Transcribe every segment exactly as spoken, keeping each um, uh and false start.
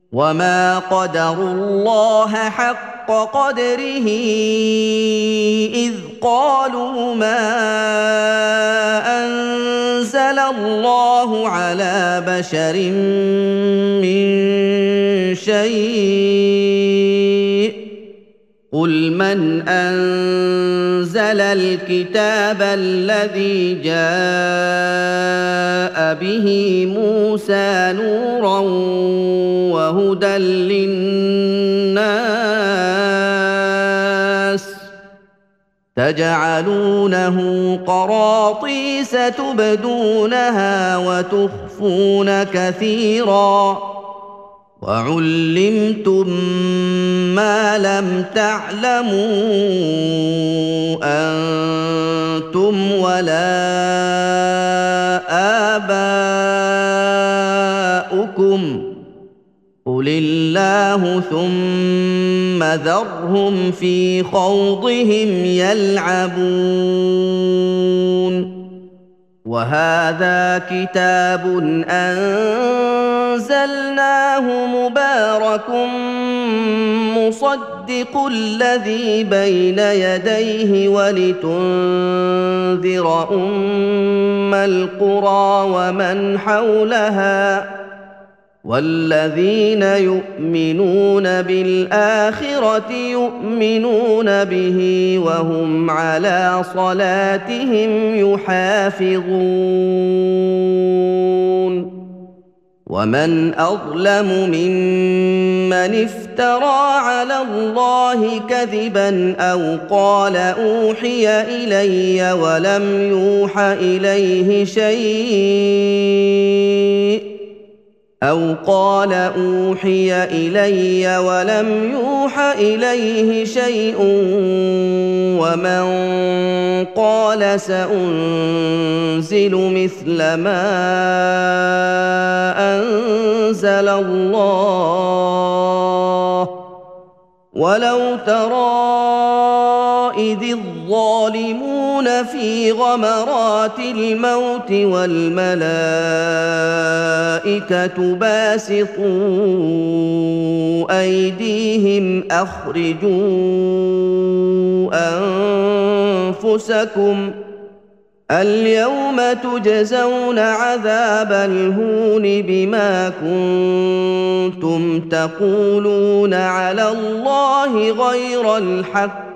وما قدروا الله حق قدره إذ قالوا ما أنزل الله على بشر من شيء قل من أنزل الكتاب الذي جاء به موسى نورا وهدى للناس تجعلونه قراطيس تبدونها وتخفون كثيرا وعلمتم ما لم تعلموا أنتم ولا آباؤكم قل الله ثم ذرهم في خوضهم يلعبون وهذا كتاب أنزلناه مبارك مصدق الذي بين يديه ولتنذر أم القرى ومن حولها والذين يؤمنون بالآخرة يؤمنون به وهم على صلاتهم يحافظون ومن أظلم ممن افترى على الله كذبا أو قال أوحي إلي ولم يوح إليه شيء أو قال أوحي إلي ولم يوح إليه شيء ومن قال سأنزل مثل ما أنزل الله ولو ترى إذ الظالمون في غمرات الموت والملائكة باسطوا أيديهم أخرجوا أنفسكم اليوم تجزون عذاب الهون بما كنتم تقولون على الله غير الحق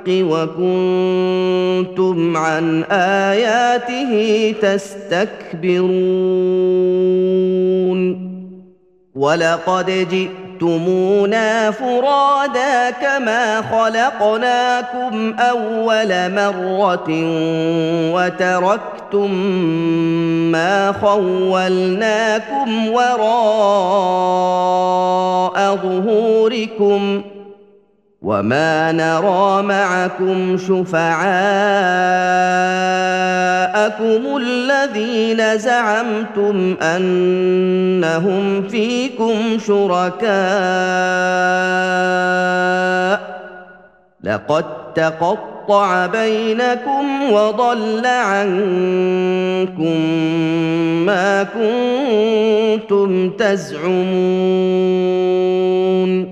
وكنتم عن آياته تستكبرون ولقد جئتمونا فرادا كما خلقناكم أول مرة وتركتم ما خولناكم وراء ظهوركم وما نرى معكم شفعاءكم الذين زعمتم أنهم فيكم شركاء لقد تقطع بينكم وضل عنكم ما كنتم تزعمون